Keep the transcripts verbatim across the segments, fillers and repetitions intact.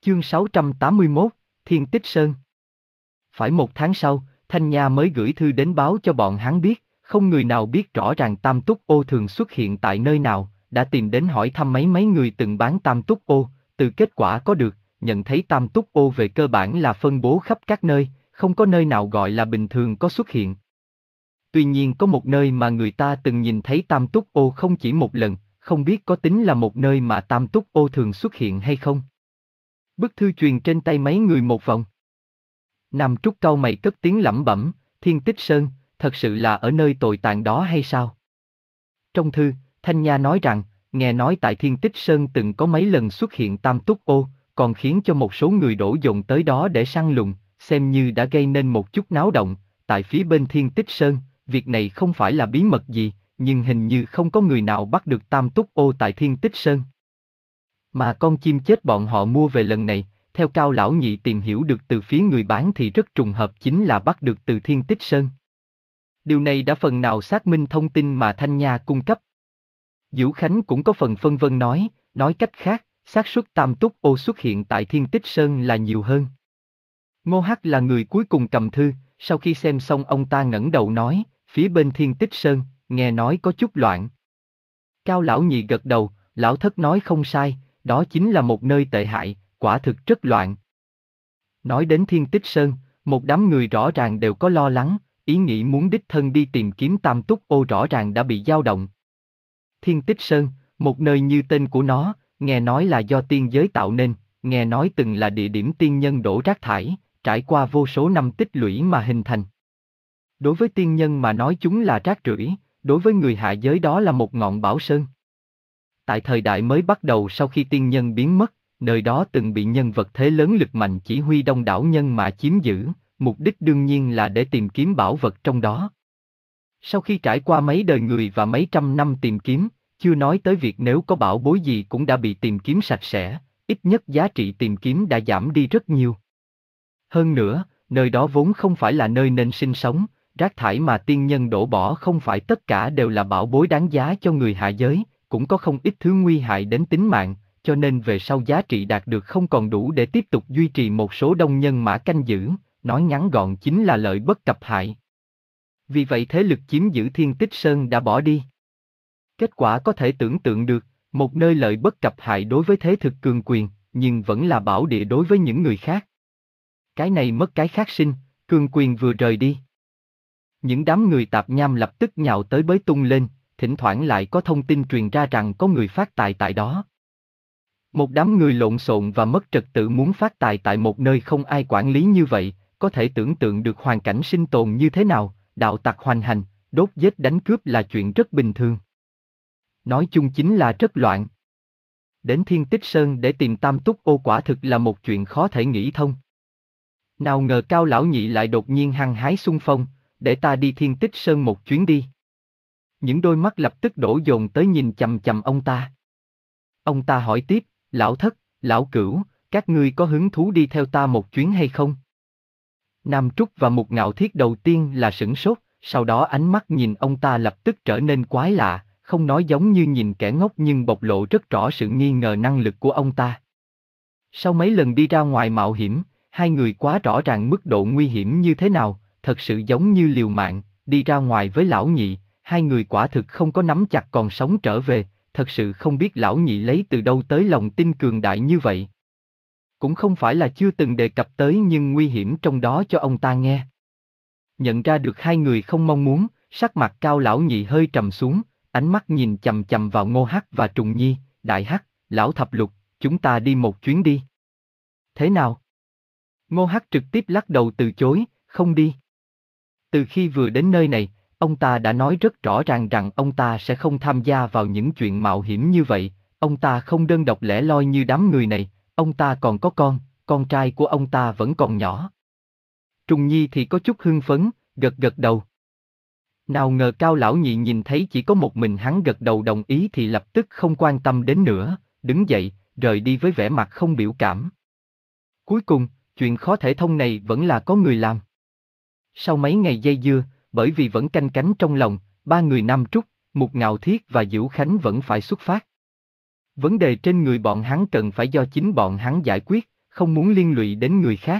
Chương sáu trăm tám mươi mốt, Thiên Tích Sơn. Phải một tháng sau, Thanh Nha mới gửi thư đến báo cho bọn hắn biết, không người nào biết rõ ràng Tam Túc Ô thường xuất hiện tại nơi nào, đã tìm đến hỏi thăm mấy mấy người từng bán Tam Túc Ô, từ kết quả có được, nhận thấy Tam Túc Ô về cơ bản là phân bố khắp các nơi, không có nơi nào gọi là bình thường có xuất hiện. Tuy nhiên có một nơi mà người ta từng nhìn thấy Tam Túc Ô không chỉ một lần, không biết có tính là một nơi mà Tam Túc Ô thường xuất hiện hay không. Bức thư truyền trên tay mấy người một vòng. Nam Trúc cau mày cất tiếng lẩm bẩm, Thiên Tích Sơn, thật sự là ở nơi tồi tàn đó hay sao? Trong thư, Thanh Nha nói rằng, nghe nói tại Thiên Tích Sơn từng có mấy lần xuất hiện Tam Túc Ô, còn khiến cho một số người đổ dồn tới đó để săn lùng, xem như đã gây nên một chút náo động, tại phía bên Thiên Tích Sơn, việc này không phải là bí mật gì, nhưng hình như không có người nào bắt được Tam Túc Ô tại Thiên Tích Sơn. Mà con chim chết bọn họ mua về lần này, theo Cao lão nhị tìm hiểu được từ phía người bán thì rất trùng hợp chính là bắt được từ Thiên Tích Sơn. Điều này đã phần nào xác minh thông tin mà Thanh Nha cung cấp. Vũ Khánh cũng có phần phân vân nói, nói cách khác, xác suất Tam Túc Ô xuất hiện tại Thiên Tích Sơn là nhiều hơn. Ngô Hắc là người cuối cùng cầm thư, sau khi xem xong ông ta ngẩng đầu nói, phía bên Thiên Tích Sơn, nghe nói có chút loạn. Cao lão nhị gật đầu, lão thất nói không sai, đó chính là một nơi tệ hại, quả thực rất loạn. Nói đến Thiên Tích Sơn, một đám người rõ ràng đều có lo lắng, ý nghĩ muốn đích thân đi tìm kiếm Tam Túc Ô rõ ràng đã bị dao động. Thiên Tích Sơn, một nơi như tên của nó, nghe nói là do tiên giới tạo nên, nghe nói từng là địa điểm tiên nhân đổ rác thải, trải qua vô số năm tích lũy mà hình thành. Đối với tiên nhân mà nói chúng là rác rưởi, đối với người hạ giới đó là một ngọn bảo sơn. Tại thời đại mới bắt đầu sau khi tiên nhân biến mất, nơi đó từng bị nhân vật thế lớn lực mạnh chỉ huy đông đảo nhân mã chiếm giữ, mục đích đương nhiên là để tìm kiếm bảo vật trong đó. Sau khi trải qua mấy đời người và mấy trăm năm tìm kiếm, chưa nói tới việc nếu có bảo bối gì cũng đã bị tìm kiếm sạch sẽ, ít nhất giá trị tìm kiếm đã giảm đi rất nhiều. Hơn nữa, nơi đó vốn không phải là nơi nên sinh sống, rác thải mà tiên nhân đổ bỏ không phải tất cả đều là bảo bối đáng giá cho người hạ giới, cũng có không ít thứ nguy hại đến tính mạng, cho nên về sau giá trị đạt được không còn đủ để tiếp tục duy trì một số đông nhân mã canh giữ, nói ngắn gọn chính là lợi bất cập hại. Vì vậy thế lực chiếm giữ Thiên Tích Sơn đã bỏ đi. Kết quả có thể tưởng tượng được, một nơi lợi bất cập hại đối với thế thực cường quyền, nhưng vẫn là bảo địa đối với những người khác. Cái này mất cái khác sinh, cường quyền vừa rời đi. Những đám người tạp nham lập tức nhào tới bới tung lên, thỉnh thoảng lại có thông tin truyền ra rằng có người phát tài tại đó. Một đám người lộn xộn và mất trật tự muốn phát tài tại một nơi không ai quản lý như vậy, có thể tưởng tượng được hoàn cảnh sinh tồn như thế nào, đạo tặc hoành hành, đốt giết đánh cướp là chuyện rất bình thường. Nói chung chính là rất loạn. Đến Thiên Tích Sơn để tìm Tam Túc Ô quả thực là một chuyện khó thể nghĩ thông. Nào ngờ Cao lão nhị lại đột nhiên hăng hái xung phong, để ta đi Thiên Tích Sơn một chuyến đi. Những đôi mắt lập tức đổ dồn tới nhìn chằm chằm ông ta. Ông ta hỏi tiếp, lão thất, lão cửu, các ngươi có hứng thú đi theo ta một chuyến hay không? Nam Trúc và Mục Ngạo Thiết đầu tiên là sửng sốt, sau đó ánh mắt nhìn ông ta lập tức trở nên quái lạ, không nói giống như nhìn kẻ ngốc nhưng bộc lộ rất rõ sự nghi ngờ năng lực của ông ta. Sau mấy lần đi ra ngoài mạo hiểm, hai người quá rõ ràng mức độ nguy hiểm như thế nào, thật sự giống như liều mạng, đi ra ngoài với lão nhị, hai người quả thực không có nắm chặt còn sống trở về, thật sự không biết lão nhị lấy từ đâu tới lòng tin cường đại như vậy. Cũng không phải là chưa từng đề cập tới nhưng nguy hiểm trong đó cho ông ta nghe. Nhận ra được hai người không mong muốn, sắc mặt Cao lão nhị hơi trầm xuống, ánh mắt nhìn chằm chằm vào Ngô Hắc và Trùng Nhi, Đại Hắc, Lão Thập Lục, chúng ta đi một chuyến đi. Thế nào? Ngô Hắc trực tiếp lắc đầu từ chối, không đi. Từ khi vừa đến nơi này, ông ta đã nói rất rõ ràng rằng ông ta sẽ không tham gia vào những chuyện mạo hiểm như vậy, ông ta không đơn độc lẻ loi như đám người này, ông ta còn có con, con trai của ông ta vẫn còn nhỏ. Trùng Nhi thì có chút hưng phấn, gật gật đầu. Nào ngờ Cao lão nhị nhìn thấy chỉ có một mình hắn gật đầu đồng ý thì lập tức không quan tâm đến nữa, đứng dậy, rời đi với vẻ mặt không biểu cảm. Cuối cùng, chuyện khó thể thông này vẫn là có người làm. Sau mấy ngày dây dưa, bởi vì vẫn canh cánh trong lòng, ba người Nam Trúc, Mục Ngạo Thiết và Vũ Khánh vẫn phải xuất phát. Vấn đề trên người bọn hắn cần phải do chính bọn hắn giải quyết, không muốn liên lụy đến người khác.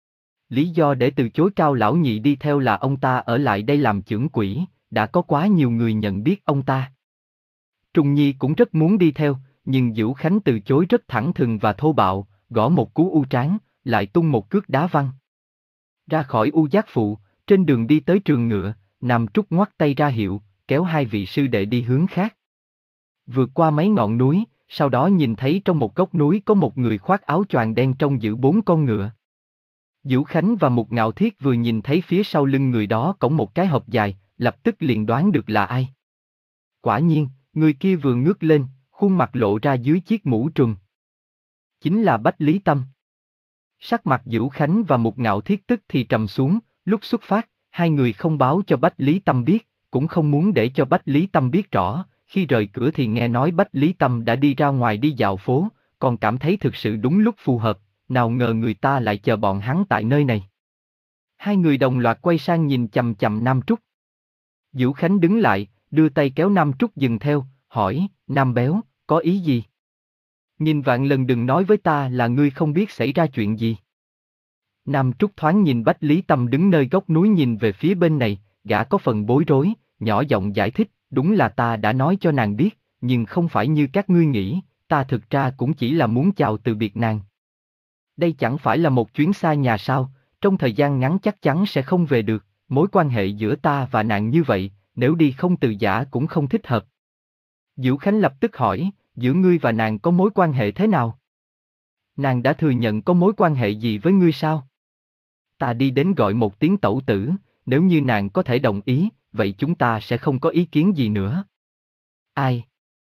Lý do để từ chối Cao lão nhị đi theo là ông ta ở lại đây làm chưởng quỹ, đã có quá nhiều người nhận biết ông ta. Trùng Nhi cũng rất muốn đi theo, nhưng Dữu Khánh từ chối rất thẳng thừng và thô bạo, gõ một cú u trán, lại tung một cước đá văng. Ra khỏi U Giác Phụ, trên đường đi tới trường ngựa, Nam Trúc ngoắt tay ra hiệu, kéo hai vị sư đệ đi hướng khác. Vượt qua mấy ngọn núi, sau đó nhìn thấy trong một góc núi có một người khoác áo choàng đen trông giữ bốn con ngựa. Dữu Khánh và Mục Ngạo Thiết vừa nhìn thấy phía sau lưng người đó cõng một cái hộp dài, lập tức liền đoán được là ai. Quả nhiên, người kia vừa ngước lên, khuôn mặt lộ ra dưới chiếc mũ trùm. Chính là Bách Lý Tâm. Sắc mặt Dữu Khánh và Mục Ngạo Thiết tức thì trầm xuống, lúc xuất phát, hai người không báo cho Bách Lý Tâm biết, cũng không muốn để cho Bách Lý Tâm biết rõ, khi rời cửa thì nghe nói Bách Lý Tâm đã đi ra ngoài đi dạo phố, còn cảm thấy thực sự đúng lúc phù hợp, nào ngờ người ta lại chờ bọn hắn tại nơi này. Hai người đồng loạt quay sang nhìn chằm chằm Nam Trúc. Dữu Khánh đứng lại, đưa tay kéo Nam Trúc dừng theo, hỏi, Nam Béo, có ý gì? Nhìn vạn lần đừng nói với ta là ngươi không biết xảy ra chuyện gì. Nam Trúc thoáng nhìn Bách Lý Tâm đứng nơi góc núi nhìn về phía bên này, gã có phần bối rối, nhỏ giọng giải thích, đúng là ta đã nói cho nàng biết, nhưng không phải như các ngươi nghĩ, ta thực ra cũng chỉ là muốn chào từ biệt nàng. Đây chẳng phải là một chuyến xa nhà sao, trong thời gian ngắn chắc chắn sẽ không về được, mối quan hệ giữa ta và nàng như vậy, nếu đi không từ giã cũng không thích hợp. Dữu Khánh lập tức hỏi, giữa ngươi và nàng có mối quan hệ thế nào? Nàng đã thừa nhận có mối quan hệ gì với ngươi sao? Ta đi đến gọi một tiếng tẩu tử, nếu như nàng có thể đồng ý, vậy chúng ta sẽ không có ý kiến gì nữa. Ai?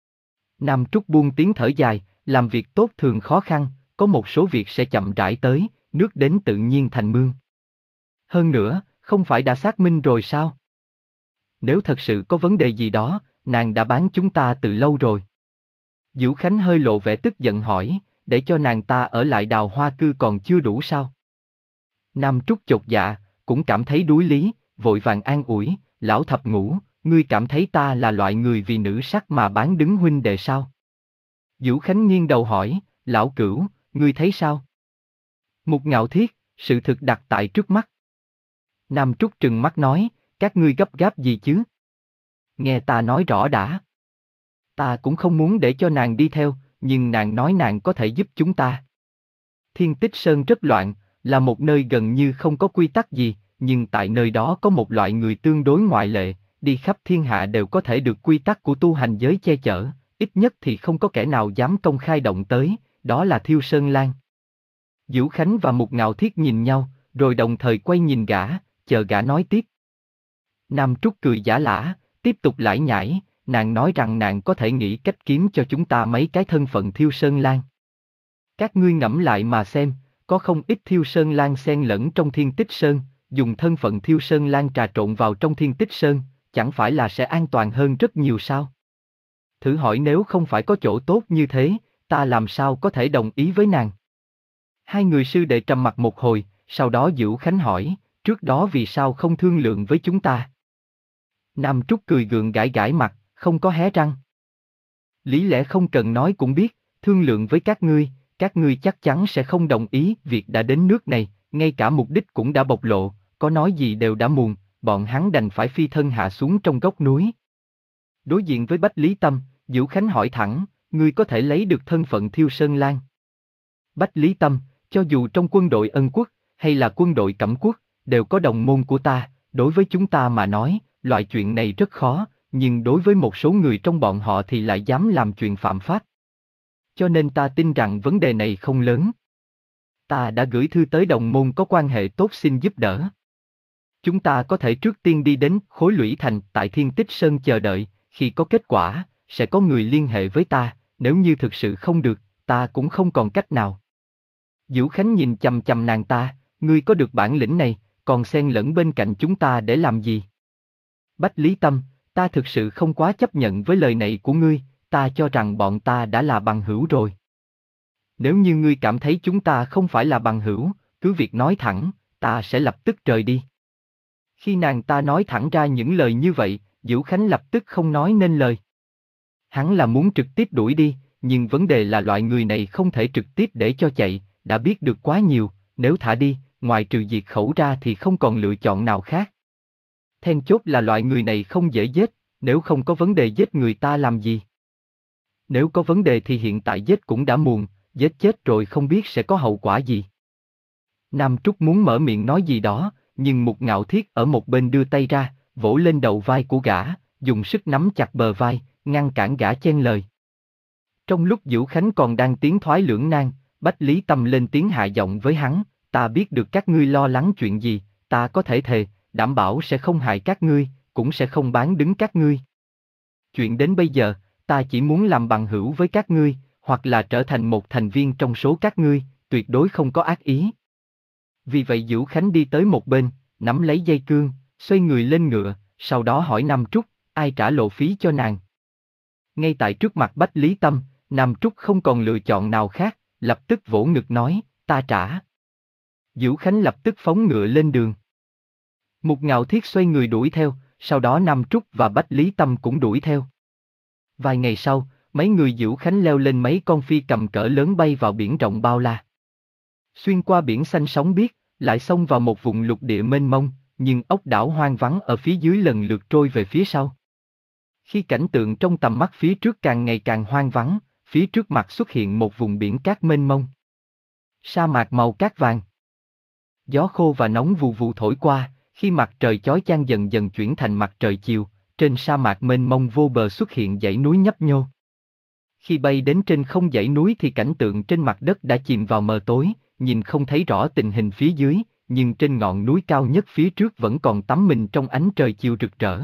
Nam Trúc buông tiếng thở dài, làm việc tốt thường khó khăn, có một số việc sẽ chậm rãi tới, nước đến tự nhiên thành mương. Hơn nữa, không phải đã xác minh rồi sao? Nếu thật sự có vấn đề gì đó, nàng đã bán chúng ta từ lâu rồi. Dữu Khánh hơi lộ vẻ tức giận hỏi, để cho nàng ta ở lại Đào Hoa Cư còn chưa đủ sao? Nam Trúc chột dạ, cũng cảm thấy đuối lý, vội vàng an ủi, lão thập ngũ, ngươi cảm thấy ta là loại người vì nữ sắc mà bán đứng huynh đệ sao? Dữu Khánh nghiêng đầu hỏi, lão cửu, ngươi thấy sao? Mục Ngạo Thiết, sự thực đặt tại trước mắt. Nam Trúc trừng mắt nói, các ngươi gấp gáp gì chứ? Nghe ta nói rõ đã. Ta cũng không muốn để cho nàng đi theo, nhưng nàng nói nàng có thể giúp chúng ta. Thiên Tích Sơn rất loạn, là một nơi gần như không có quy tắc gì, nhưng tại nơi đó có một loại người tương đối ngoại lệ, đi khắp thiên hạ đều có thể được quy tắc của tu hành giới che chở, ít nhất thì không có kẻ nào dám công khai động tới, đó là Thiêu Sơn Lan. Dữu Khánh và Mục Ngạo Thiết nhìn nhau, rồi đồng thời quay nhìn gã, chờ gã nói tiếp. Nam Trúc cười giả lả, tiếp tục lải nhải, nàng nói rằng nàng có thể nghĩ cách kiếm cho chúng ta mấy cái thân phận Thiêu Sơn Lan. Các ngươi ngẫm lại mà xem, có không ít Thiêu Sơn Lan xen lẫn trong Thiên Tích Sơn, dùng thân phận Thiêu Sơn Lan trà trộn vào trong Thiên Tích Sơn, chẳng phải là sẽ an toàn hơn rất nhiều sao? Thử hỏi nếu không phải có chỗ tốt như thế, ta làm sao có thể đồng ý với nàng? Hai người sư đệ trầm mặc một hồi, sau đó Dữu Khánh hỏi, trước đó vì sao không thương lượng với chúng ta? Nam Trúc cười gượng gãi gãi mặt, không có hé răng. Lý lẽ không cần nói cũng biết, thương lượng với các ngươi, các ngươi chắc chắn sẽ không đồng ý, việc đã đến nước này, ngay cả mục đích cũng đã bộc lộ, có nói gì đều đã muộn, bọn hắn đành phải phi thân hạ xuống trong góc núi. Đối diện với Bách Lý Tâm, Dữu Khánh hỏi thẳng, ngươi có thể lấy được thân phận Thiêu Sơn Lan? Bách Lý Tâm, cho dù trong quân đội Ân Quốc, hay là quân đội Cẩm Quốc, đều có đồng môn của ta, đối với chúng ta mà nói, loại chuyện này rất khó, nhưng đối với một số người trong bọn họ thì lại dám làm chuyện phạm pháp. Cho nên ta tin rằng vấn đề này không lớn. Ta đã gửi thư tới đồng môn có quan hệ tốt xin giúp đỡ. Chúng ta có thể trước tiên đi đến Khối Lũy Thành tại Thiên Tích Sơn chờ đợi, khi có kết quả, sẽ có người liên hệ với ta, nếu như thực sự không được, ta cũng không còn cách nào. Dữu Khánh nhìn chằm chằm nàng ta, ngươi có được bản lĩnh này, còn xen lẫn bên cạnh chúng ta để làm gì? Bách Lý Tâm, ta thực sự không quá chấp nhận với lời này của ngươi, ta cho rằng bọn ta đã là bằng hữu rồi. Nếu như ngươi cảm thấy chúng ta không phải là bằng hữu, cứ việc nói thẳng, ta sẽ lập tức rời đi. Khi nàng ta nói thẳng ra những lời như vậy, Dữu Khánh lập tức không nói nên lời. Hắn là muốn trực tiếp đuổi đi, nhưng vấn đề là loại người này không thể trực tiếp để cho chạy, đã biết được quá nhiều, nếu thả đi, ngoài trừ diệt khẩu ra thì không còn lựa chọn nào khác. Then chốt là loại người này không dễ giết, nếu không có vấn đề giết người ta làm gì? Nếu có vấn đề thì hiện tại giết cũng đã muộn, giết chết rồi không biết sẽ có hậu quả gì. Nam Trúc muốn mở miệng nói gì đó, nhưng Mục Ngạo Thiết ở một bên đưa tay ra, vỗ lên đầu vai của gã, dùng sức nắm chặt bờ vai, ngăn cản gã chen lời. Trong lúc Vũ Khánh còn đang tiến thoái lưỡng nan, Bách Lý Tâm lên tiếng hạ giọng với hắn, ta biết được các ngươi lo lắng chuyện gì, ta có thể thề, đảm bảo sẽ không hại các ngươi, cũng sẽ không bán đứng các ngươi. Chuyện đến bây giờ, ta chỉ muốn làm bằng hữu với các ngươi, hoặc là trở thành một thành viên trong số các ngươi, tuyệt đối không có ác ý. Vì vậy Vũ Khánh đi tới một bên, nắm lấy dây cương, xoay người lên ngựa, sau đó hỏi Nam Trúc, ai trả lộ phí cho nàng? Ngay tại trước mặt Bách Lý Tâm, Nam Trúc không còn lựa chọn nào khác, lập tức vỗ ngực nói, ta trả. Vũ Khánh lập tức phóng ngựa lên đường. Mục Ngạo Thiết xoay người đuổi theo, sau đó Nam Trúc và Bách Lý Tâm cũng đuổi theo. Vài ngày sau, mấy người Vũ Khánh leo lên mấy con phi cầm cỡ lớn bay vào biển rộng bao la. Xuyên qua biển xanh sóng biếc, lại xông vào một vùng lục địa mênh mông, nhưng ốc đảo hoang vắng ở phía dưới lần lượt trôi về phía sau. Khi cảnh tượng trong tầm mắt phía trước càng ngày càng hoang vắng, phía trước mặt xuất hiện một vùng biển cát mênh mông. Sa mạc màu cát vàng. Gió khô và nóng vù vù thổi qua, khi mặt trời chói chang dần dần chuyển thành mặt trời chiều, trên sa mạc mênh mông vô bờ xuất hiện dãy núi nhấp nhô. Khi bay đến trên không dãy núi thì cảnh tượng trên mặt đất đã chìm vào mờ tối, nhìn không thấy rõ tình hình phía dưới, nhưng trên ngọn núi cao nhất phía trước vẫn còn tắm mình trong ánh trời chiều rực rỡ.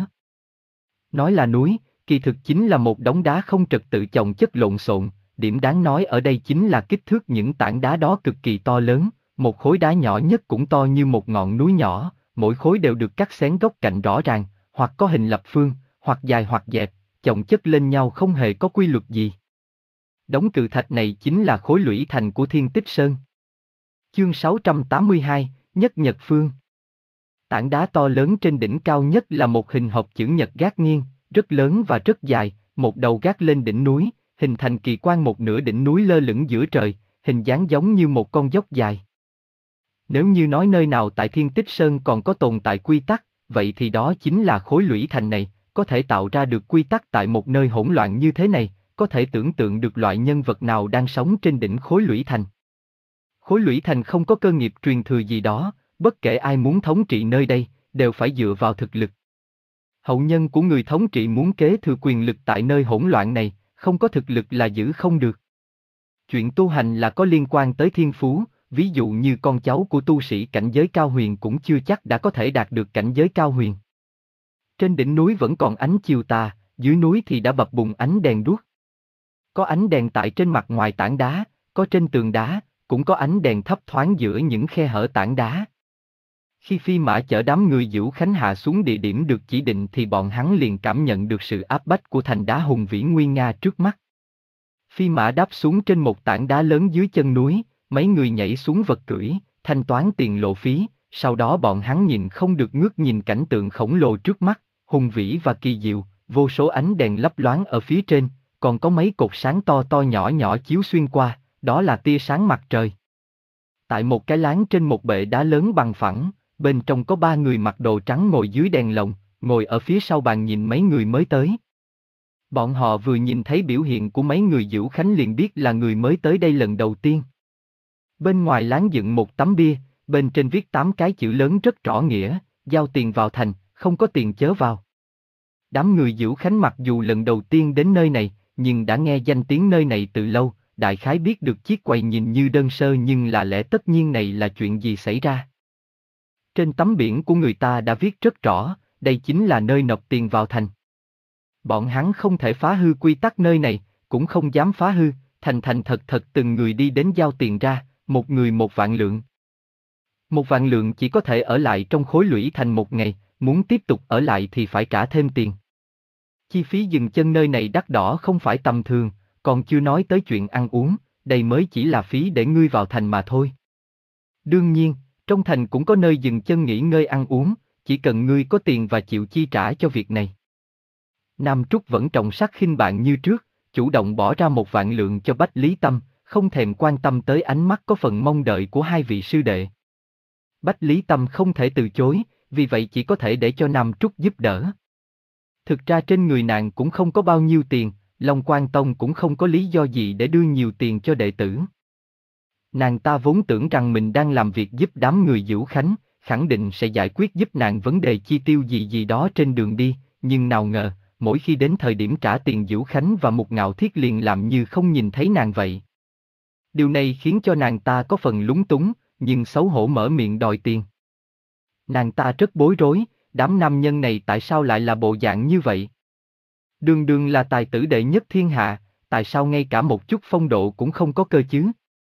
Nói là núi, kỳ thực chính là một đống đá không trật tự chồng chất lộn xộn, điểm đáng nói ở đây chính là kích thước những tảng đá đó cực kỳ to lớn, một khối đá nhỏ nhất cũng to như một ngọn núi nhỏ, mỗi khối đều được cắt xén góc cạnh rõ ràng, hoặc có hình lập phương, hoặc dài hoặc dẹp, chồng chất lên nhau không hề có quy luật gì. Đống cự thạch này chính là khối lũy thành của Thiên Tích Sơn. Chương sáu trăm tám mươi hai, Nhất Nhật Phương. Tảng đá to lớn trên đỉnh cao nhất là một hình hộp chữ nhật gác nghiêng, rất lớn và rất dài, một đầu gác lên đỉnh núi, hình thành kỳ quan một nửa đỉnh núi lơ lửng giữa trời, hình dáng giống như một con dốc dài. Nếu như nói nơi nào tại Thiên Tích Sơn còn có tồn tại quy tắc, vậy thì đó chính là khối lũy thành này, có thể tạo ra được quy tắc tại một nơi hỗn loạn như thế này, có thể tưởng tượng được loại nhân vật nào đang sống trên đỉnh khối lũy thành. Khối lũy thành không có cơ nghiệp truyền thừa gì đó, bất kể ai muốn thống trị nơi đây, đều phải dựa vào thực lực. Hậu nhân của người thống trị muốn kế thừa quyền lực tại nơi hỗn loạn này, không có thực lực là giữ không được. Chuyện tu hành là có liên quan tới thiên phú, ví dụ như con cháu của tu sĩ cảnh giới cao huyền cũng chưa chắc đã có thể đạt được cảnh giới cao huyền. Trên đỉnh núi vẫn còn ánh chiều tà, dưới núi thì đã bập bùng ánh đèn đuốc. Có ánh đèn tại trên mặt ngoài tảng đá, có trên tường đá, cũng có ánh đèn thấp thoáng giữa những khe hở tảng đá. Khi phi mã chở đám người Vũ Khánh hạ xuống địa điểm được chỉ định thì bọn hắn liền cảm nhận được sự áp bách của thành đá hùng vĩ nguy nga trước mắt. Phi mã đáp xuống trên một tảng đá lớn dưới chân núi, mấy người nhảy xuống vật cưỡi, thanh toán tiền lộ phí, sau đó bọn hắn nhìn không được ngước nhìn cảnh tượng khổng lồ trước mắt, hùng vĩ và kỳ diệu, vô số ánh đèn lấp loáng ở phía trên, còn có mấy cột sáng to to nhỏ nhỏ chiếu xuyên qua, đó là tia sáng mặt trời. Tại một cái láng trên một bệ đá lớn bằng phẳng, bên trong có ba người mặc đồ trắng ngồi dưới đèn lồng, ngồi ở phía sau bàn nhìn mấy người mới tới. Bọn họ vừa nhìn thấy biểu hiện của mấy người Vũ Khánh liền biết là người mới tới đây lần đầu tiên. Bên ngoài láng dựng một tấm bia, bên trên viết tám cái chữ lớn rất rõ nghĩa, giao tiền vào thành, không có tiền chớ vào. Đám người Vũ Khánh mặc dù lần đầu tiên đến nơi này, nhưng đã nghe danh tiếng nơi này từ lâu, đại khái biết được chiếc quầy nhìn như đơn sơ nhưng là lẽ tất nhiên này là chuyện gì xảy ra. Trên tấm biển của người ta đã viết rất rõ, đây chính là nơi nộp tiền vào thành. Bọn hắn không thể phá hư quy tắc nơi này, cũng không dám phá hư, thành thành thật thật từng người đi đến giao tiền ra, một người một vạn lượng. Một vạn lượng chỉ có thể ở lại trong khối lũy thành một ngày, muốn tiếp tục ở lại thì phải trả thêm tiền. Chi phí dừng chân nơi này đắt đỏ không phải tầm thường, còn chưa nói tới chuyện ăn uống, đây mới chỉ là phí để ngươi vào thành mà thôi. Đương nhiên, trong thành cũng có nơi dừng chân nghỉ ngơi ăn uống, chỉ cần ngươi có tiền và chịu chi trả cho việc này. Nam Trúc vẫn trọng sắc khinh bạn như trước, chủ động bỏ ra một vạn lượng cho Bách Lý Tâm, không thèm quan tâm tới ánh mắt có phần mong đợi của hai vị sư đệ. Bách Lý Tâm không thể từ chối, vì vậy chỉ có thể để cho Nam Trúc giúp đỡ. Thực ra trên người nàng cũng không có bao nhiêu tiền, Long Quan Tông cũng không có lý do gì để đưa nhiều tiền cho đệ tử. Nàng ta vốn tưởng rằng mình đang làm việc giúp đám người Dữu Khánh, khẳng định sẽ giải quyết giúp nàng vấn đề chi tiêu gì gì đó trên đường đi, nhưng nào ngờ, mỗi khi đến thời điểm trả tiền Dữu Khánh và Mục Ngạo Thiết liền làm như không nhìn thấy nàng vậy. Điều này khiến cho nàng ta có phần lúng túng, nhưng xấu hổ mở miệng đòi tiền. Nàng ta rất bối rối, đám nam nhân này tại sao lại là bộ dạng như vậy? Đường đường là tài tử đệ nhất thiên hạ, tại sao ngay cả một chút phong độ cũng không có cơ chứ?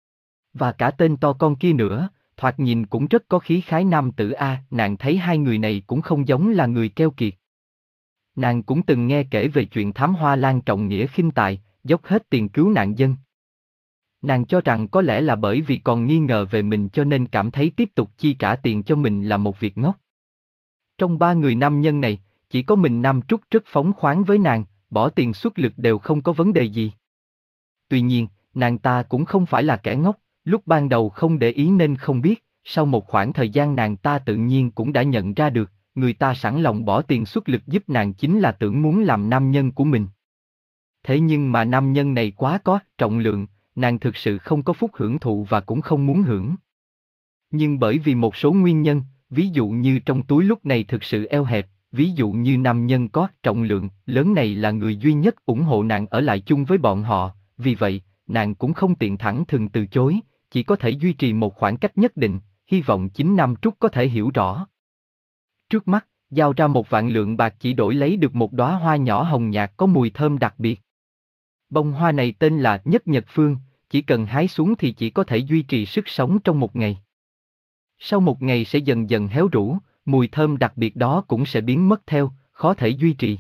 Và cả tên to con kia nữa, thoạt nhìn cũng rất có khí khái nam tử a, nàng thấy hai người này cũng không giống là người keo kiệt. Nàng cũng từng nghe kể về chuyện Thám Hoa Lan trọng nghĩa khinh tài, dốc hết tiền cứu nạn dân. Nàng cho rằng có lẽ là bởi vì còn nghi ngờ về mình cho nên cảm thấy tiếp tục chi trả tiền cho mình là một việc ngốc. Trong ba người nam nhân này, chỉ có mình Nam Trúc rất phóng khoáng với nàng, bỏ tiền xuất lực đều không có vấn đề gì. Tuy nhiên, nàng ta cũng không phải là kẻ ngốc, lúc ban đầu không để ý nên không biết, sau một khoảng thời gian nàng ta tự nhiên cũng đã nhận ra được, người ta sẵn lòng bỏ tiền xuất lực giúp nàng chính là tưởng muốn làm nam nhân của mình. Thế nhưng mà nam nhân này quá có trọng lượng, nàng thực sự không có phúc hưởng thụ và cũng không muốn hưởng. Nhưng bởi vì một số nguyên nhân, ví dụ như trong túi lúc này thực sự eo hẹp, ví dụ như nam nhân có trọng lượng lớn này là người duy nhất ủng hộ nàng ở lại chung với bọn họ, vì vậy, nàng cũng không tiện thẳng thừng từ chối, chỉ có thể duy trì một khoảng cách nhất định, hy vọng chính Nam Trúc có thể hiểu rõ. Trước mắt, giao ra một vạn lượng bạc chỉ đổi lấy được một đóa hoa nhỏ hồng nhạt có mùi thơm đặc biệt. Bông hoa này tên là Nhất Nhật Phương, chỉ cần hái xuống thì chỉ có thể duy trì sức sống trong một ngày. Sau một ngày sẽ dần dần héo rũ, mùi thơm đặc biệt đó cũng sẽ biến mất theo, khó thể duy trì.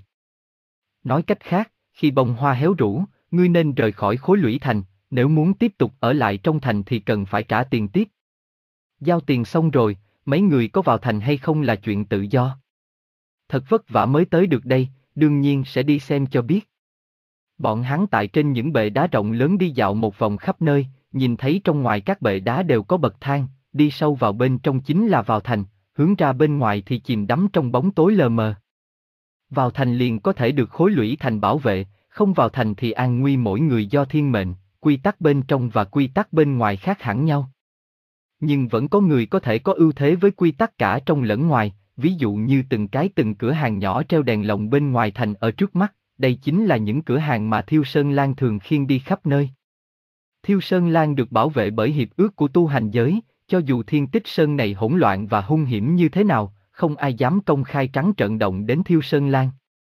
Nói cách khác, khi bông hoa héo rũ, ngươi nên rời khỏi Khối Lũy Thành, nếu muốn tiếp tục ở lại trong thành thì cần phải trả tiền tiếp. Giao tiền xong rồi, mấy người có vào thành hay không là chuyện tự do. Thật vất vả mới tới được đây, đương nhiên sẽ đi xem cho biết. Bọn hắn tại trên những bệ đá rộng lớn đi dạo một vòng khắp nơi, nhìn thấy trong ngoài các bệ đá đều có bậc thang, đi sâu vào bên trong chính là vào thành, hướng ra bên ngoài thì chìm đắm trong bóng tối lờ mờ. Vào thành liền có thể được Khối Lũy Thành bảo vệ, không vào thành thì an nguy mỗi người do thiên mệnh, quy tắc bên trong và quy tắc bên ngoài khác hẳn nhau. Nhưng vẫn có người có thể có ưu thế với quy tắc cả trong lẫn ngoài, ví dụ như từng cái từng cửa hàng nhỏ treo đèn lồng bên ngoài thành ở trước mắt, đây chính là những cửa hàng mà Thiêu Sơn Lan thường khiêng đi khắp nơi. Thiêu Sơn Lan được bảo vệ bởi hiệp ước của tu hành giới, cho dù Thiên Tích Sơn này hỗn loạn và hung hiểm như thế nào, không ai dám công khai trắng trợn động đến Thiêu Sơn Lan.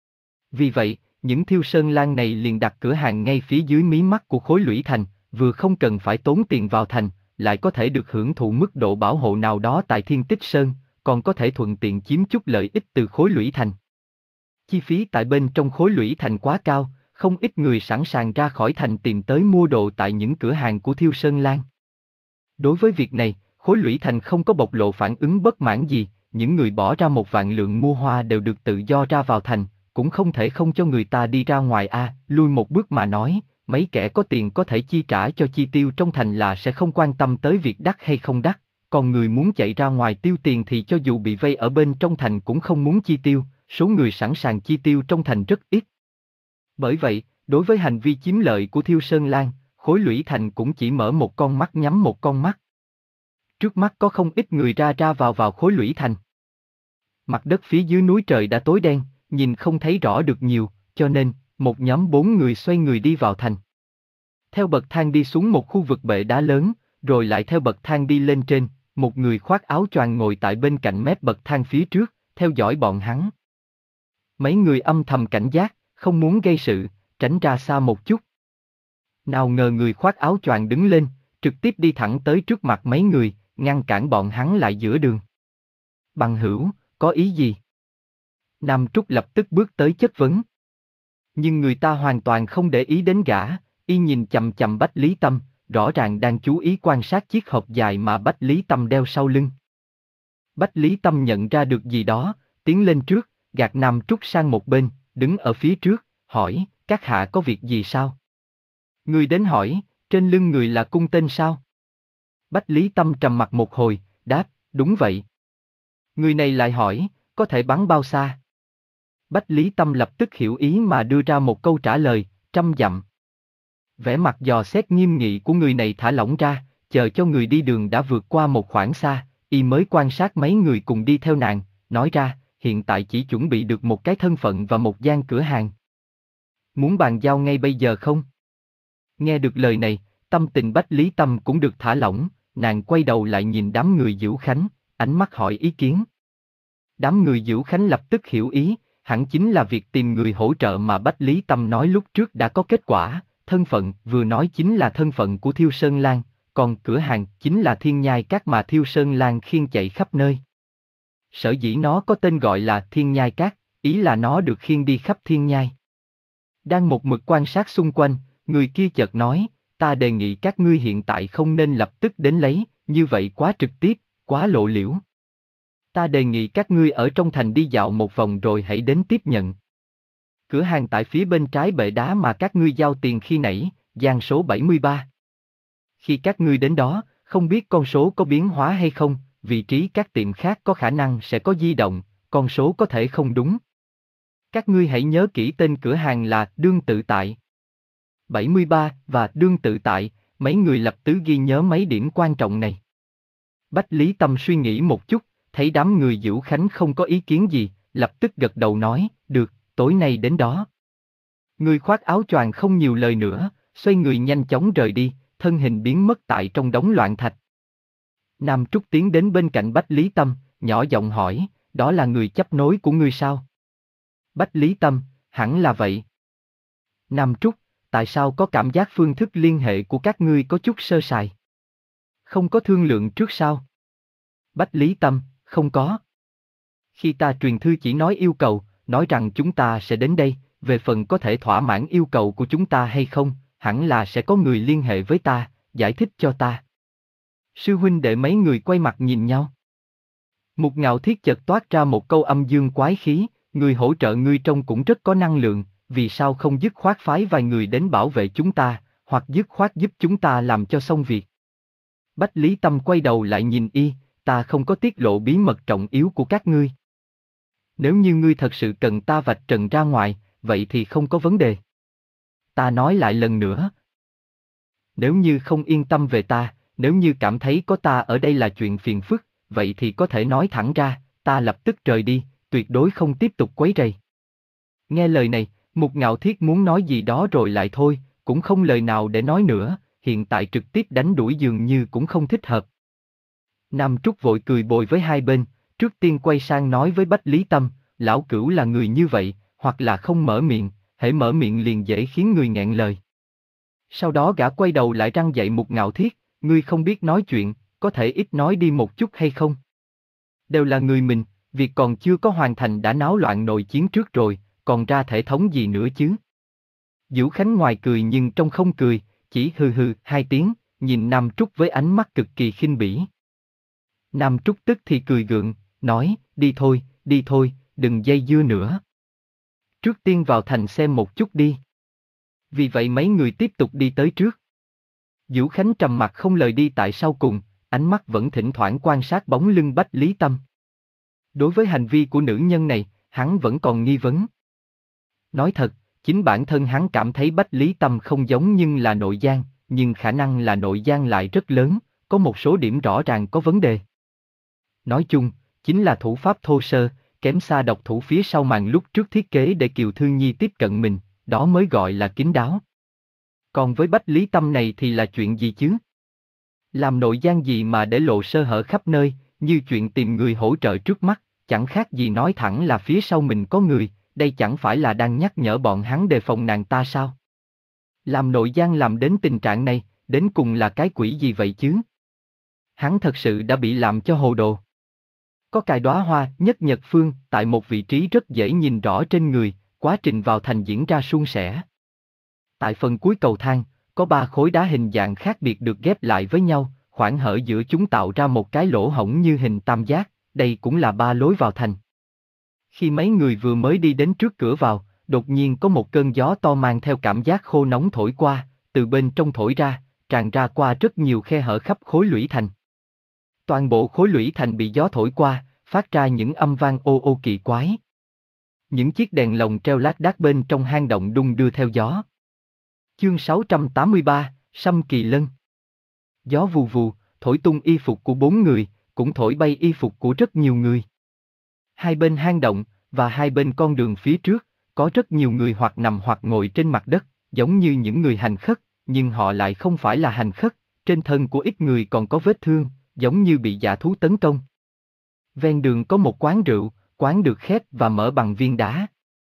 Vì vậy, những Thiêu Sơn Lan này liền đặt cửa hàng ngay phía dưới mí mắt của Khối Lũy Thành, vừa không cần phải tốn tiền vào thành, lại có thể được hưởng thụ mức độ bảo hộ nào đó tại Thiên Tích Sơn, còn có thể thuận tiện chiếm chút lợi ích từ Khối Lũy Thành. Chi phí tại bên trong Khối Lũy Thành quá cao, không ít người sẵn sàng ra khỏi thành tìm tới mua đồ tại những cửa hàng của Thiêu Sơn Lan. Đối với việc này, Khối Lũy Thành không có bộc lộ phản ứng bất mãn gì, những người bỏ ra một vạn lượng mua hoa đều được tự do ra vào thành, cũng không thể không cho người ta đi ra ngoài a, à, lui một bước mà nói, mấy kẻ có tiền có thể chi trả cho chi tiêu trong thành là sẽ không quan tâm tới việc đắt hay không đắt, còn người muốn chạy ra ngoài tiêu tiền thì cho dù bị vây ở bên trong thành cũng không muốn chi tiêu, số người sẵn sàng chi tiêu trong thành rất ít. Bởi vậy, đối với hành vi chiếm lợi của Thiêu Sơn Lan, Khối Lũy Thành cũng chỉ mở một con mắt nhắm một con mắt. Trước mắt có không ít người ra ra vào vào Khối Lũy Thành. Mặt đất phía dưới núi trời đã tối đen, nhìn không thấy rõ được nhiều, cho nên, một nhóm bốn người xoay người đi vào thành. Theo bậc thang đi xuống một khu vực bệ đá lớn, rồi lại theo bậc thang đi lên trên, một người khoác áo choàng ngồi tại bên cạnh mép bậc thang phía trước, theo dõi bọn hắn. Mấy người âm thầm cảnh giác, không muốn gây sự, tránh ra xa một chút. Nào ngờ người khoác áo choàng đứng lên, trực tiếp đi thẳng tới trước mặt mấy người, ngăn cản bọn hắn lại giữa đường. Bằng hữu, có ý gì? Nam Trúc lập tức bước tới chất vấn. Nhưng người ta hoàn toàn không để ý đến gã, y nhìn chằm chằm Bách Lý Tâm, rõ ràng đang chú ý quan sát chiếc hộp dài mà Bách Lý Tâm đeo sau lưng. Bách Lý Tâm nhận ra được gì đó, tiến lên trước, gạt Nam Trúc sang một bên, đứng ở phía trước, hỏi, các hạ có việc gì sao? Người đến hỏi, Trên lưng người là cung tên sao? Bách Lý Tâm trầm mặt một hồi, đáp, đúng vậy. Người này lại hỏi, có thể bắn bao xa? Bách Lý Tâm lập tức hiểu ý mà đưa ra một câu trả lời, trăm dặm. Vẻ mặt dò xét nghiêm nghị của người này thả lỏng ra, chờ cho người đi đường đã vượt qua một khoảng xa, y mới quan sát mấy người cùng đi theo nàng, nói ra, hiện tại chỉ chuẩn bị được một cái thân phận và một gian cửa hàng. Muốn bàn giao ngay bây giờ không? Nghe được lời này, tâm tình Bách Lý Tâm cũng được thả lỏng, nàng quay đầu lại nhìn đám người Diễu Khánh, ánh mắt hỏi ý kiến. Đám người Diễu Khánh lập tức hiểu ý, hẳn chính là việc tìm người hỗ trợ mà Bách Lý Tâm nói lúc trước đã có kết quả, thân phận vừa nói chính là thân phận của Thiêu Sơn Lan, còn cửa hàng chính là Thiên Nhai Các mà Thiêu Sơn Lan khiêng chạy khắp nơi. Sở dĩ nó có tên gọi là Thiên Nhai Các, ý là nó được khiêng đi khắp thiên nhai. Đang một mực quan sát xung quanh, người kia chợt nói, ta đề nghị các ngươi hiện tại không nên lập tức đến lấy, như vậy quá trực tiếp, quá lộ liễu. Ta đề nghị các ngươi ở trong thành đi dạo một vòng rồi hãy đến tiếp nhận. Cửa hàng tại phía bên trái bệ đá mà các ngươi giao tiền khi nãy, gian số bảy mươi ba. Khi các ngươi đến đó, không biết con số có biến hóa hay không, vị trí các tiệm khác có khả năng sẽ có di động, con số có thể không đúng. Các ngươi hãy nhớ kỹ tên cửa hàng là Đương Tự Tại. bảy mươi ba và Đương Tự Tại, mấy người lập tức ghi nhớ mấy điểm quan trọng này. Bách Lý Tâm suy nghĩ một chút, thấy đám người Diễu Khánh không có ý kiến gì, lập tức gật đầu nói, được, tối nay đến đó. Người khoác áo choàng không nhiều lời nữa, xoay người nhanh chóng rời đi, thân hình biến mất tại trong đống loạn thạch. Nam Trúc tiến đến bên cạnh Bách Lý Tâm, nhỏ giọng hỏi, đó là người chấp nối của ngươi sao? Bách Lý Tâm, hẳn là vậy. Nam Trúc, tại sao có cảm giác phương thức liên hệ của các ngươi có chút sơ sài? Không có thương lượng trước sao? Bách Lý Tâm, không có. Khi ta truyền thư chỉ nói yêu cầu, nói rằng chúng ta sẽ đến đây, về phần có thể thỏa mãn yêu cầu của chúng ta hay không, hẳn là sẽ có người liên hệ với ta, giải thích cho ta. Sư huynh đệ mấy người quay mặt nhìn nhau. Mục Ngạo Thiết chợt toát ra một câu âm dương quái khí, người hỗ trợ ngươi trông cũng rất có năng lượng, vì sao không dứt khoát phái vài người đến bảo vệ chúng ta, hoặc dứt khoát giúp chúng ta làm cho xong việc. Bách Lý Tâm quay đầu lại nhìn y, ta không có tiết lộ bí mật trọng yếu của các ngươi. Nếu như ngươi thật sự cần ta vạch trần ra ngoài, vậy thì không có vấn đề. Ta nói lại lần nữa. Nếu như không yên tâm về ta, nếu như cảm thấy có ta ở đây là chuyện phiền phức, vậy thì có thể nói thẳng ra, ta lập tức rời đi, tuyệt đối không tiếp tục quấy rầy. Nghe lời này, Mục Ngạo Thiết muốn nói gì đó rồi lại thôi, cũng không lời nào để nói nữa, hiện tại trực tiếp đánh đuổi dường như cũng không thích hợp. Nam Trúc vội cười bồi với hai bên, trước tiên quay sang nói với Bách Lý Tâm, lão cửu là người như vậy, hoặc là không mở miệng, hễ mở miệng liền dễ khiến người nghẹn lời. Sau đó gã quay đầu lại răn dạy Mục Ngạo Thiết, ngươi không biết nói chuyện, có thể ít nói đi một chút hay không? Đều là người mình, việc còn chưa có hoàn thành đã náo loạn nội chiến trước rồi, còn ra thể thống gì nữa chứ? Diễu Khánh ngoài cười nhưng trong không cười, chỉ hừ hừ hai tiếng, nhìn Nam Trúc với ánh mắt cực kỳ khinh bỉ. Nam Trúc tức thì cười gượng, nói, đi thôi, đi thôi, đừng dây dưa nữa. Trước tiên vào thành xem một chút đi. Vì vậy mấy người tiếp tục đi tới trước. Diễu Khánh trầm mặt không lời đi tại sau cùng, ánh mắt vẫn thỉnh thoảng quan sát bóng lưng Bách Lý Tâm. Đối với hành vi của nữ nhân này, hắn vẫn còn nghi vấn. Nói thật, chính bản thân hắn cảm thấy Bách Lý Tâm không giống nhưng là nội gian, nhưng khả năng là nội gian lại rất lớn, có một số điểm rõ ràng có vấn đề. Nói chung, chính là thủ pháp thô sơ, kém xa độc thủ phía sau màn lúc trước thiết kế để Kiều Thư Nhi tiếp cận mình, đó mới gọi là kín đáo. Còn với Bách Lý Tâm này thì là chuyện gì chứ? Làm nội gian gì mà để lộ sơ hở khắp nơi, như chuyện tìm người hỗ trợ trước mắt, chẳng khác gì nói thẳng là phía sau mình có người, đây chẳng phải là đang nhắc nhở bọn hắn đề phòng nàng ta sao? Làm nội gian làm đến tình trạng này, đến cùng là cái quỷ gì vậy chứ? Hắn thật sự đã bị làm cho hồ đồ. Có cài đóa hoa nhất nhật phương tại một vị trí rất dễ nhìn rõ trên người, quá trình vào thành diễn ra suôn sẻ. Tại phần cuối cầu thang, có ba khối đá hình dạng khác biệt được ghép lại với nhau, khoảng hở giữa chúng tạo ra một cái lỗ hổng như hình tam giác, đây cũng là ba lối vào thành. Khi mấy người vừa mới đi đến trước cửa vào, đột nhiên có một cơn gió to mang theo cảm giác khô nóng thổi qua, từ bên trong thổi ra, tràn ra qua rất nhiều khe hở khắp khối lũy thành. Toàn bộ khối lũy thành bị gió thổi qua, phát ra những âm vang ô ô kỳ quái. Những chiếc đèn lồng treo lác đác bên trong hang động đung đưa theo gió. Chương sáu trăm tám mươi ba, Sâm Kỳ Lân. Gió vù vù, thổi tung y phục của bốn người, cũng thổi bay y phục của rất nhiều người. Hai bên hang động, và hai bên con đường phía trước, có rất nhiều người hoặc nằm hoặc ngồi trên mặt đất, giống như những người hành khất, nhưng họ lại không phải là hành khất, trên thân của ít người còn có vết thương, giống như bị dã thú tấn công. Ven đường có một quán rượu, quán được khép và mở bằng viên đá.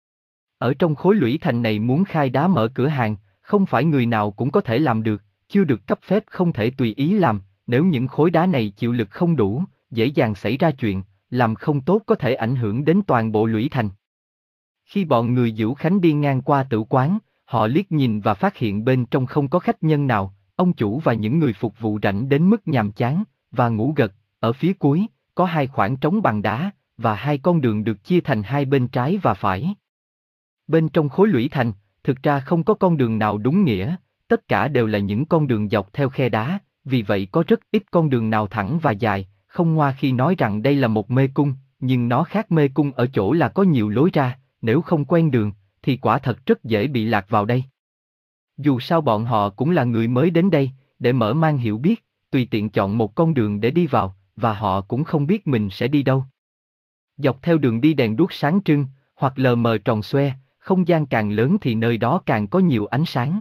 Ở trong khối lũy thành này muốn khai đá mở cửa hàng, không phải người nào cũng có thể làm được, chưa được cấp phép không thể tùy ý làm, nếu những khối đá này chịu lực không đủ, dễ dàng xảy ra chuyện, làm không tốt có thể ảnh hưởng đến toàn bộ lũy thành. Khi bọn người Dữu Khánh đi ngang qua tử quán, họ liếc nhìn và phát hiện bên trong không có khách nhân nào, ông chủ và những người phục vụ rảnh đến mức nhàm chán, và ngủ gật. Ở phía cuối, có hai khoảng trống bằng đá, và hai con đường được chia thành hai bên trái và phải. Bên trong khối lũy thành, thực ra không có con đường nào đúng nghĩa, tất cả đều là những con đường dọc theo khe đá, vì vậy có rất ít con đường nào thẳng và dài, không ngoa khi nói rằng đây là một mê cung, nhưng nó khác mê cung ở chỗ là có nhiều lối ra, nếu không quen đường, thì quả thật rất dễ bị lạc vào đây. Dù sao bọn họ cũng là người mới đến đây, để mở mang hiểu biết, tùy tiện chọn một con đường để đi vào, và họ cũng không biết mình sẽ đi đâu. Dọc theo đường đi đèn đuốc sáng trưng, hoặc lờ mờ tròn xoe, không gian càng lớn thì nơi đó càng có nhiều ánh sáng.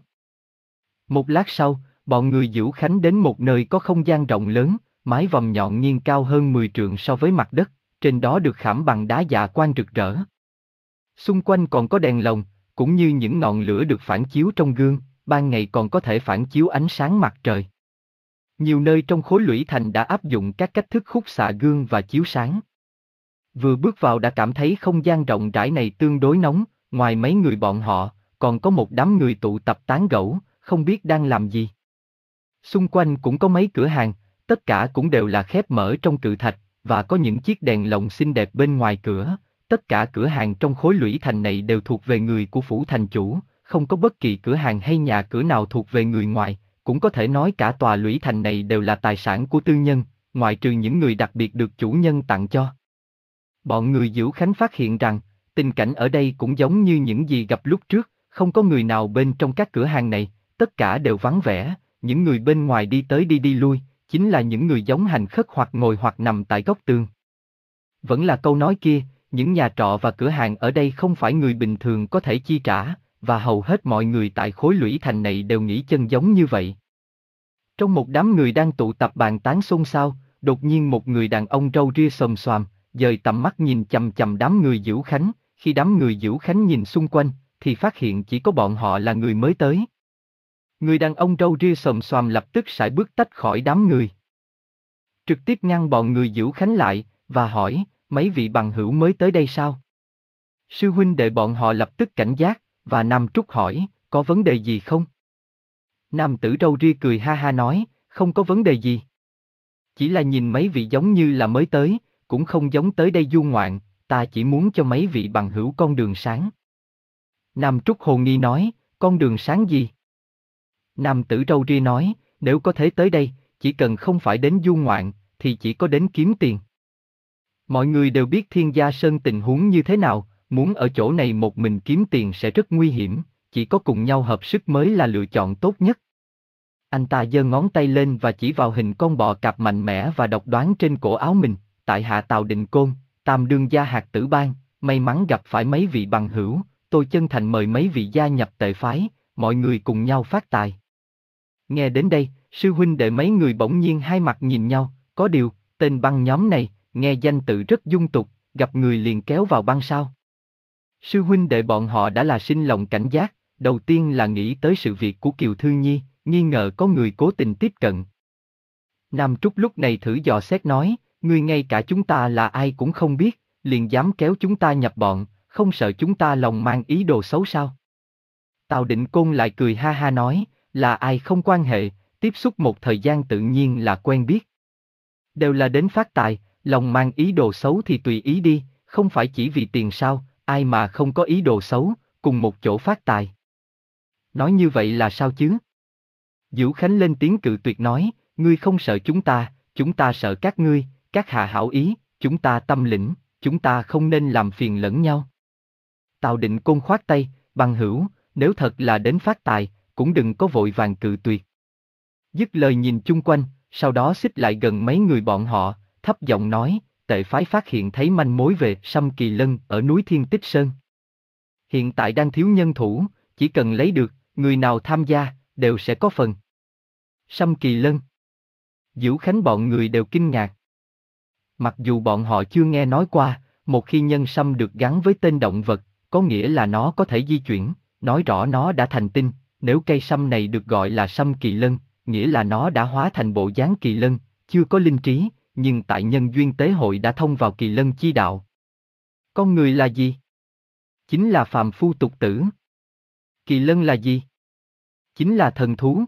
Một lát sau, bọn người Dữu Khánh đến một nơi có không gian rộng lớn, mái vòm nhọn nghiêng cao hơn mười trượng so với mặt đất, trên đó được khảm bằng đá dạ quang rực rỡ. Xung quanh còn có đèn lồng, cũng như những ngọn lửa được phản chiếu trong gương, ban ngày còn có thể phản chiếu ánh sáng mặt trời. Nhiều nơi trong khối lũy thành đã áp dụng các cách thức khúc xạ gương và chiếu sáng. Vừa bước vào đã cảm thấy không gian rộng rãi này tương đối nóng, ngoài mấy người bọn họ, còn có một đám người tụ tập tán gẫu, không biết đang làm gì. Xung quanh cũng có mấy cửa hàng, tất cả cũng đều là khép mở trong cự thạch, và có những chiếc đèn lồng xinh đẹp bên ngoài cửa. Tất cả cửa hàng trong khối lũy thành này đều thuộc về người của phủ thành chủ, không có bất kỳ cửa hàng hay nhà cửa nào thuộc về người ngoài, cũng có thể nói cả tòa lũy thành này đều là tài sản của tư nhân, ngoại trừ những người đặc biệt được chủ nhân tặng cho. Bọn người Dữu Khánh phát hiện rằng, tình cảnh ở đây cũng giống như những gì gặp lúc trước, không có người nào bên trong các cửa hàng này, tất cả đều vắng vẻ, những người bên ngoài đi tới đi đi lui, chính là những người giống hành khất hoặc ngồi hoặc nằm tại góc tường. Vẫn là câu nói kia, những nhà trọ và cửa hàng ở đây không phải người bình thường có thể chi trả, và hầu hết mọi người tại khối lũy thành này đều nghĩ chân giống như vậy. Trong một đám người đang tụ tập bàn tán xôn xao, đột nhiên một người đàn ông râu ria xồm xoàm, dời tầm mắt nhìn chằm chằm đám người Dữu Khánh, khi đám người Dữu Khánh nhìn xung quanh, thì phát hiện chỉ có bọn họ là người mới tới. Người đàn ông râu ria xồm xoàm lập tức sải bước tách khỏi đám người. Trực tiếp ngăn bọn người Dữu Khánh lại, và hỏi, mấy vị bằng hữu mới tới đây sao? Sư huynh đệ bọn họ lập tức cảnh giác, và Nam Trúc hỏi, có vấn đề gì không? Nam tử râu ria cười ha ha nói, không có vấn đề gì. Chỉ là nhìn mấy vị giống như là mới tới, cũng không giống tới đây du ngoạn, ta chỉ muốn cho mấy vị bằng hữu con đường sáng. Nam Trúc hồ nghi nói, con đường sáng gì? Nam tử râu ria nói, nếu có thể tới đây, chỉ cần không phải đến du ngoạn, thì chỉ có đến kiếm tiền. Mọi người đều biết Thiên Gia Sơn tình huống như thế nào, muốn ở chỗ này một mình kiếm tiền sẽ rất nguy hiểm, chỉ có cùng nhau hợp sức mới là lựa chọn tốt nhất. Anh ta giơ ngón tay lên và chỉ vào hình con bò cạp mạnh mẽ và độc đoán trên cổ áo mình, tại hạ Tào Định Côn, Tam đương gia hạt tử bang, may mắn gặp phải mấy vị bằng hữu, tôi chân thành mời mấy vị gia nhập tệ phái, mọi người cùng nhau phát tài. Nghe đến đây, sư huynh đệ mấy người bỗng nhiên hai mặt nhìn nhau, có điều, tên băng nhóm này, nghe danh tự rất dung tục, gặp người liền kéo vào băng sao. Sư huynh đệ bọn họ đã là sinh lòng cảnh giác, đầu tiên là nghĩ tới sự việc của Kiều Thư Nhi, nghi ngờ có người cố tình tiếp cận. Nam Trúc lúc này thử dò xét nói, ngươi ngay cả chúng ta là ai cũng không biết, liền dám kéo chúng ta nhập bọn, không sợ chúng ta lòng mang ý đồ xấu sao? Tào Định Côn lại cười ha ha nói, là ai không quan hệ, tiếp xúc một thời gian tự nhiên là quen biết. Đều là đến phát tài, lòng mang ý đồ xấu thì tùy ý đi, không phải chỉ vì tiền sao, ai mà không có ý đồ xấu, cùng một chỗ phát tài. Nói như vậy là sao chứ? Dữu Khánh lên tiếng cự tuyệt nói, ngươi không sợ chúng ta, chúng ta sợ các ngươi, các hạ hảo ý, chúng ta tâm lĩnh, chúng ta không nên làm phiền lẫn nhau. Tào Định Côn khoát tay, bằng hữu, nếu thật là đến phát tài, cũng đừng có vội vàng cự tuyệt. Dứt lời nhìn chung quanh, sau đó xích lại gần mấy người bọn họ, thấp giọng nói, tệ phái phát hiện thấy manh mối về Sâm Kỳ Lân ở núi Thiên Tích Sơn. Hiện tại đang thiếu nhân thủ, chỉ cần lấy được, người nào tham gia, đều sẽ có phần. Sâm Kỳ Lân. Dữu Khánh bọn người đều kinh ngạc. Mặc dù bọn họ chưa nghe nói qua, một khi nhân sâm được gắn với tên động vật, có nghĩa là nó có thể di chuyển, nói rõ nó đã thành tinh, nếu cây sâm này được gọi là Sâm Kỳ Lân, nghĩa là nó đã hóa thành bộ dáng kỳ lân, chưa có linh trí, nhưng tại nhân duyên tế hội đã thông vào kỳ lân chi đạo. Con người là gì? Chính là phàm phu tục tử. Kỳ lân là gì? Chính là thần thú.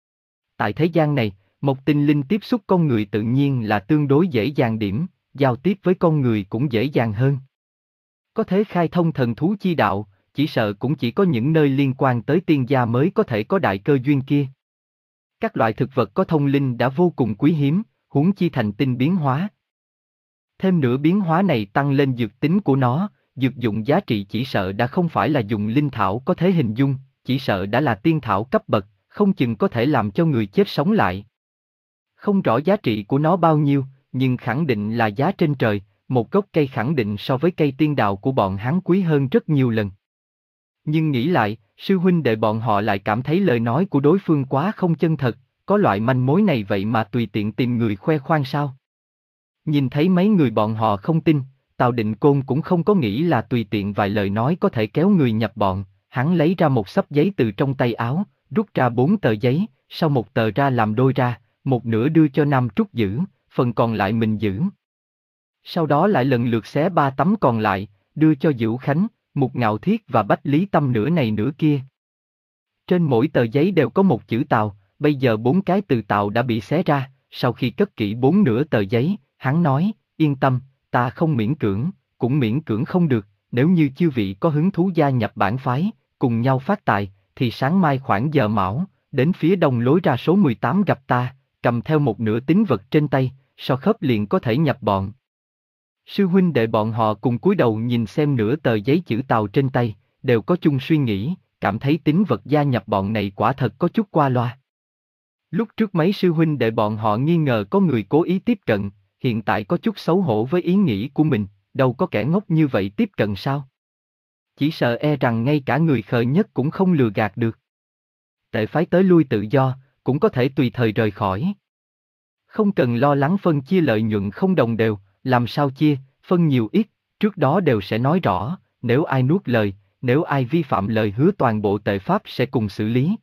Tại thế gian này, một tinh linh tiếp xúc con người tự nhiên là tương đối dễ dàng điểm, giao tiếp với con người cũng dễ dàng hơn. Có thể khai thông thần thú chi đạo, chỉ sợ cũng chỉ có những nơi liên quan tới tiên gia mới có thể có đại cơ duyên kia. Các loại thực vật có thông linh đã vô cùng quý hiếm, huống chi thành tinh biến hóa. Thêm nữa biến hóa này tăng lên dược tính của nó, dược dụng giá trị chỉ sợ đã không phải là dùng linh thảo có thể hình dung, chỉ sợ đã là tiên thảo cấp bậc, không chừng có thể làm cho người chết sống lại. Không rõ giá trị của nó bao nhiêu, nhưng khẳng định là giá trên trời, một gốc cây khẳng định so với cây tiên đào của bọn hắn quý hơn rất nhiều lần. Nhưng nghĩ lại, sư huynh đệ bọn họ lại cảm thấy lời nói của đối phương quá không chân thật, có loại manh mối này vậy mà tùy tiện tìm người khoe khoang sao? Nhìn thấy mấy người bọn họ không tin, Tào Định Côn cũng không có nghĩ là tùy tiện vài lời nói có thể kéo người nhập bọn, hắn lấy ra một xấp giấy từ trong tay áo, rút ra bốn tờ giấy, sau một tờ ra làm đôi ra, một nửa đưa cho Nam Trúc giữ, phần còn lại mình giữ. Sau đó lại lần lượt xé ba tấm còn lại, đưa cho Dữu Khánh, Mục Ngạo Thiết và Bách Lý Tâm nửa này nửa kia. Trên mỗi tờ giấy đều có một chữ Tào, bây giờ bốn cái từ Tào đã bị xé ra, sau khi cất kỹ bốn nửa tờ giấy, hắn nói, yên tâm, ta không miễn cưỡng, cũng miễn cưỡng không được, nếu như chư vị có hứng thú gia nhập bản phái, cùng nhau phát tài, thì sáng mai khoảng giờ mão, đến phía đông lối ra số mười tám gặp ta, cầm theo một nửa tín vật trên tay, so khớp liền có thể nhập bọn. Sư huynh đệ bọn họ cùng cúi đầu nhìn xem nửa tờ giấy chữ Tào trên tay, đều có chung suy nghĩ, cảm thấy tín vật gia nhập bọn này quả thật có chút qua loa. Lúc trước mấy sư huynh đệ bọn họ nghi ngờ có người cố ý tiếp cận, hiện tại có chút xấu hổ với ý nghĩ của mình, đâu có kẻ ngốc như vậy tiếp cận sao? Chỉ sợ e rằng ngay cả người khờ nhất cũng không lừa gạt được. Tệ phái tới lui tự do, cũng có thể tùy thời rời khỏi. Không cần lo lắng phân chia lợi nhuận không đồng đều, làm sao chia, phân nhiều ít, trước đó đều sẽ nói rõ, nếu ai nuốt lời, nếu ai vi phạm lời hứa toàn bộ tệ pháp sẽ cùng xử lý.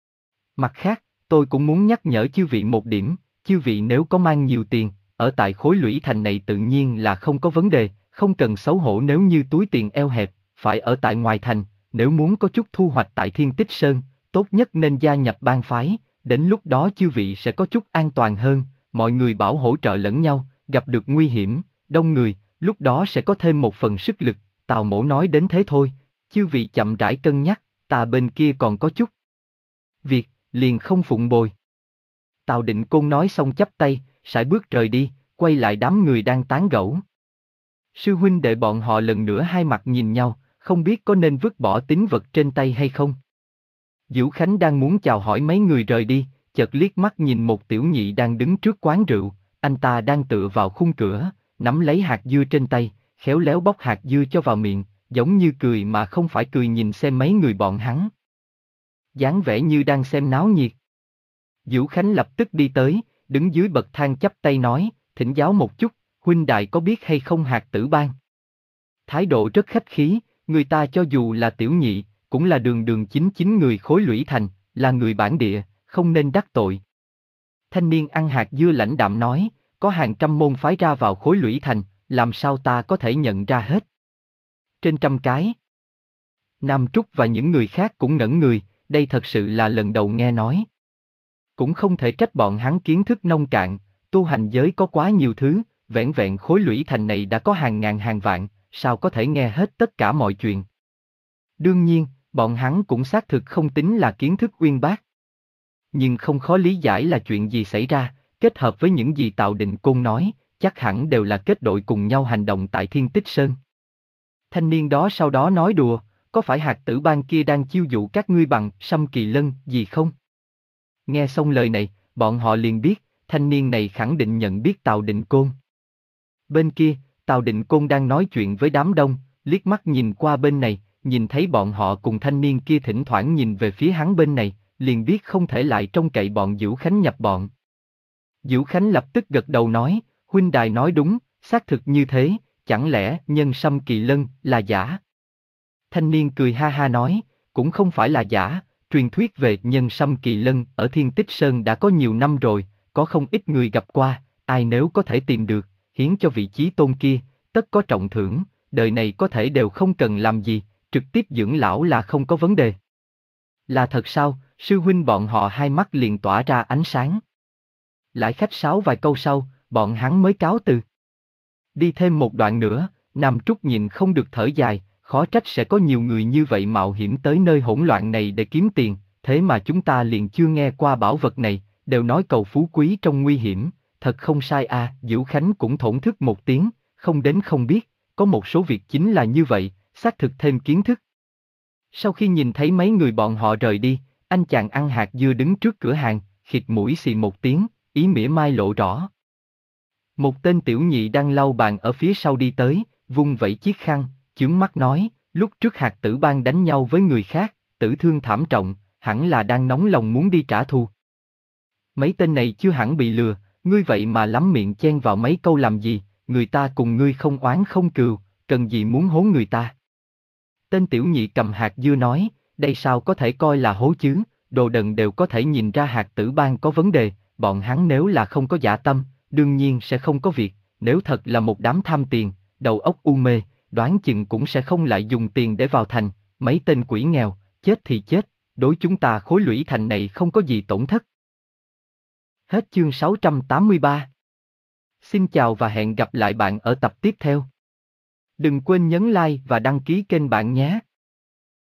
Mặt khác, tôi cũng muốn nhắc nhở chư vị một điểm, chư vị nếu có mang nhiều tiền, ở tại khối lũy thành này tự nhiên là không có vấn đề, không cần xấu hổ nếu như túi tiền eo hẹp, phải ở tại ngoài thành, nếu muốn có chút thu hoạch tại Thiên Tích Sơn, tốt nhất nên gia nhập bang phái, đến lúc đó chư vị sẽ có chút an toàn hơn, mọi người bảo hỗ trợ lẫn nhau, gặp được nguy hiểm, đông người, lúc đó sẽ có thêm một phần sức lực, Tào Mỗ nói đến thế thôi, chư vị chậm rãi cân nhắc, ta bên kia còn có chút việc, liền không phụng bồi. Tào Định Côn nói xong chắp tay, sải bước rời đi, quay lại đám người đang tán gẫu. Sư huynh đệ bọn họ lần nữa hai mặt nhìn nhau, không biết có nên vứt bỏ tín vật trên tay hay không. Dữu Khánh đang muốn chào hỏi mấy người rời đi, chợt liếc mắt nhìn một tiểu nhị đang đứng trước quán rượu, anh ta đang tựa vào khung cửa, nắm lấy hạt dưa trên tay, khéo léo bóc hạt dưa cho vào miệng, giống như cười mà không phải cười nhìn xem mấy người bọn hắn. Dáng vẻ như đang xem náo nhiệt. Dữu Khánh lập tức đi tới, đứng dưới bậc thang chắp tay nói, thỉnh giáo một chút, huynh đài có biết hay không hạt tử ban? Thái độ rất khách khí, người ta cho dù là tiểu nhị, cũng là đường đường chính chính người khối lũy thành, là người bản địa, không nên đắc tội. Thanh niên ăn hạt dưa lãnh đạm nói, có hàng trăm môn phái ra vào khối lũy thành, làm sao ta có thể nhận ra hết? Trên trăm cái. Nam Trúc và những người khác cũng ngẩn người, đây thật sự là lần đầu nghe nói. Cũng không thể trách bọn hắn kiến thức nông cạn, tu hành giới có quá nhiều thứ, vẻn vẹn khối lũy thành này đã có hàng ngàn hàng vạn, sao có thể nghe hết tất cả mọi chuyện. Đương nhiên, bọn hắn cũng xác thực không tính là kiến thức uyên bác. Nhưng không khó lý giải là chuyện gì xảy ra, kết hợp với những gì Tào Định Côn nói, chắc hẳn đều là kết đội cùng nhau hành động tại Thiên Tích Sơn. Thanh niên đó sau đó nói đùa, có phải hạt tử bang kia đang chiêu dụ các ngươi bằng Sâm Kỳ Lân gì không? Nghe xong lời này, bọn họ liền biết, thanh niên này khẳng định nhận biết Tào Định Côn. Bên kia, Tào Định Côn đang nói chuyện với đám đông, liếc mắt nhìn qua bên này, nhìn thấy bọn họ cùng thanh niên kia thỉnh thoảng nhìn về phía hắn bên này, liền biết không thể lại trông cậy bọn Dữu Khánh nhập bọn. Dữu Khánh lập tức gật đầu nói, huynh đài nói đúng, xác thực như thế, chẳng lẽ nhân Sâm Kỳ Lân là giả? Thanh niên cười ha ha nói, cũng không phải là giả, truyền thuyết về nhân Sâm Kỳ Lân ở Thiên Tích Sơn đã có nhiều năm rồi, có không ít người gặp qua, ai nếu có thể tìm được, hiến cho vị chí tôn kia, tất có trọng thưởng, đời này có thể đều không cần làm gì, trực tiếp dưỡng lão là không có vấn đề. Là thật sao? Sư huynh bọn họ hai mắt liền tỏa ra ánh sáng. Lại khách sáo vài câu sau, bọn hắn mới cáo từ. Đi thêm một đoạn nữa, Nam Trúc nhìn không được thở dài, khó trách sẽ có nhiều người như vậy mạo hiểm tới nơi hỗn loạn này để kiếm tiền, thế mà chúng ta liền chưa nghe qua bảo vật này, đều nói cầu phú quý trong nguy hiểm, thật không sai à. Dữu Khánh cũng thổn thức một tiếng, không đến không biết, có một số việc chính là như vậy, xác thực thêm kiến thức. Sau khi nhìn thấy mấy người bọn họ rời đi, anh chàng ăn hạt dưa đứng trước cửa hàng, khịt mũi xì một tiếng, ý mỉa mai lộ rõ. Một tên tiểu nhị đang lau bàn ở phía sau đi tới, vung vẩy chiếc khăn, chướng mắt nói, lúc trước hạt tử bang đánh nhau với người khác, tử thương thảm trọng, hẳn là đang nóng lòng muốn đi trả thù. Mấy tên này chưa hẳn bị lừa, ngươi vậy mà lắm miệng chen vào mấy câu làm gì, người ta cùng ngươi không oán không cừu, cần gì muốn hố người ta. Tên tiểu nhị cầm hạt dưa nói, đây sao có thể coi là hố chứ, đồ đần đều có thể nhìn ra hạt tử bang có vấn đề, bọn hắn nếu là không có dạ tâm, đương nhiên sẽ không có việc, nếu thật là một đám tham tiền, đầu óc u mê, đoán chừng cũng sẽ không lại dùng tiền để vào thành, mấy tên quỷ nghèo, chết thì chết, đối chúng ta khối lũy thành này không có gì tổn thất. Hết chương sáu trăm tám mươi ba. Xin chào và hẹn gặp lại bạn ở tập tiếp theo. Đừng quên nhấn like và đăng ký kênh bạn nhé.